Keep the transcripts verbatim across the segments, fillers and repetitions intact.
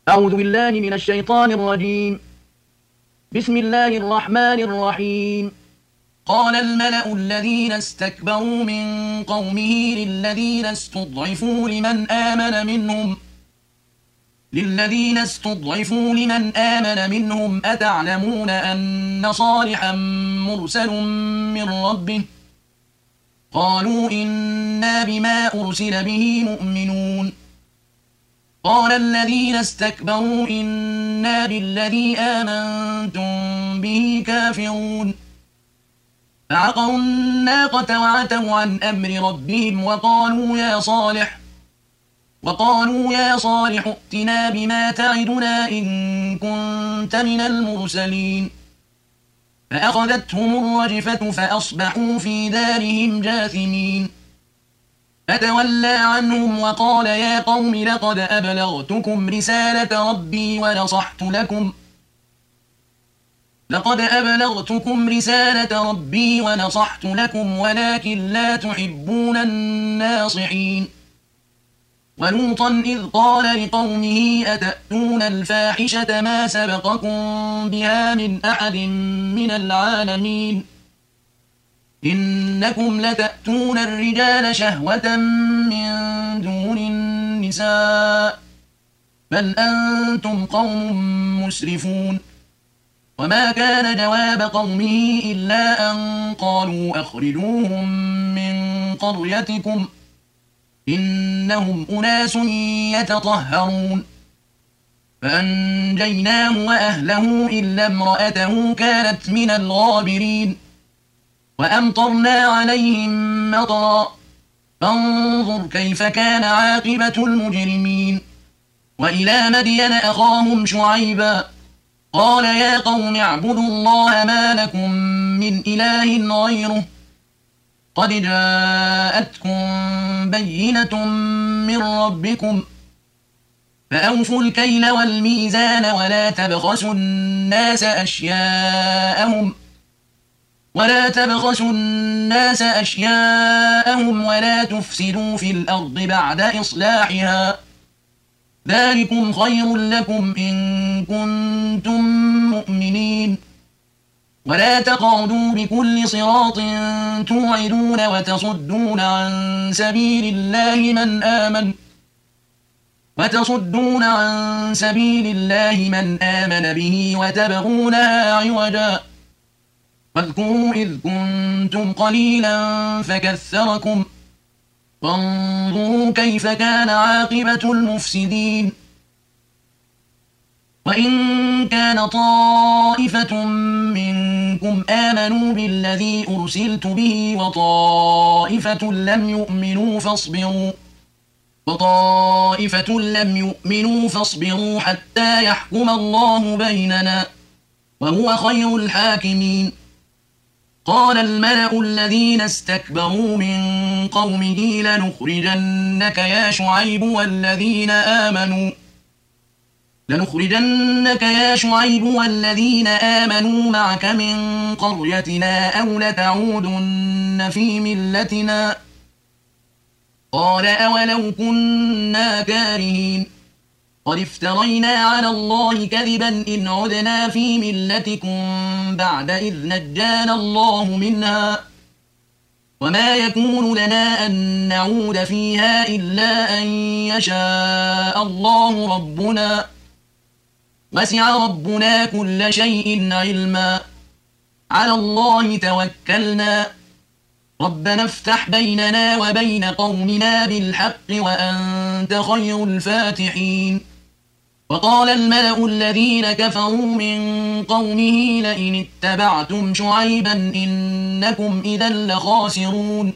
أعوذ بالله من الشيطان الرجيم. بسم الله الرحمن الرحيم. قال الملأ الذين استكبروا من قومه للذين استضعفوا لمن آمن منهم للذين استضعفوا لمن آمن منهم أتعلمون أن صالحا مرسل من ربه قالوا إنا بما أرسل به مؤمنون قال الذين استكبروا إنا بالذي آمنتم به كافرون فعقروا الناقة وعتوا عن أمر ربهم وقالوا يا صالح وقالوا يا صالح ائتنا بما تعدنا إن كنت من المرسلين فأخذتهم الرجفة فأصبحوا في دارهم جاثمين فتولى عنهم وقال يا قوم لقد أبلغتكم رسالة ربي ونصحت لكم لقد أبلغتكم رسالة ربي ونصحت لكم ولكن لا تحبون الناصحين ولوطا إذ قال لقومه أتأتون الفاحشة ما سبقكم بها من أحد من العالمين إنكم لتأتون الرجال شهوة من دون النساء بل أنتم قوم مسرفون وما كان جواب قومه إلا أن قالوا أخرجوهم من قريتكم إنهم أناس يتطهرون فأنجيناه وأهله إلا امرأته كانت من الغابرين وأمطرنا عليهم مطرا فانظر كيف كان عاقبة المجرمين وإلى مدين أخاهم شعيبا قال يا قوم اعبدوا الله ما لكم من إله غيره قد جاءتكم بينة من ربكم فأوفوا الكيل والميزان ولا تبخسوا الناس أشياءهم ولا تبخسوا الناس أشياءهم ولا تفسدوا في الأرض بعد إصلاحها ذلكم خير لكم إن كنتم مؤمنين ولا تقعدوا بكل صراط توعدون وتصدون عن سبيل الله من آمن وتصدون عن سبيل الله من آمن به وتبغونها عوجا واذكروا إذ كنتم قليلا فكثركم فانظروا كيف كان عاقبة المفسدين وإن كان طائفة منكم آمنوا بالذي أرسلت به وطائفة لم يؤمنوا فاصبروا وطائفة لم يؤمنوا فاصبروا حتى يحكم الله بيننا وهو خير الحاكمين قال الملأ الذين استكبروا من قومه لنخرجنك يا شعيب والذين آمنوا لنخرجنك يا شعيب والذين آمنوا معك من قريتنا أو لتعودن في ملتنا قال أولو كنا كارهين قد افترينا على الله كذبا إن عدنا في ملتكم بعد إذ نجانا الله منها وما يكون لنا أن نعود فيها إلا أن يشاء الله ربنا وسع ربنا كل شيء علما على الله توكلنا ربنا افتح بيننا وبين قومنا بالحق وأنت خير الفاتحين وقال الملأ الذين كفروا من قومه لئن اتبعتم شعيبا إنكم إذا لخاسرون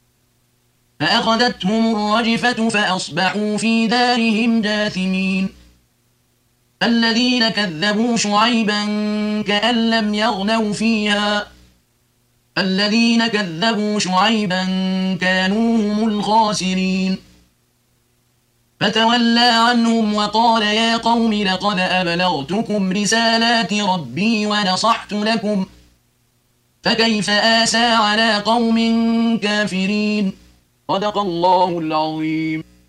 فأخذتهم الرجفة فأصبحوا في دارهم جاثمين الذين كذبوا شعيبا كأن لم يغنوا فيها الذين كذبوا شعيبا كانوا هم الخاسرين فتولى عنهم وقال يا قوم لقد أبلغتكم رسالات ربي ونصحت لكم فكيف آسى على قوم كافرين صدق الله العظيم.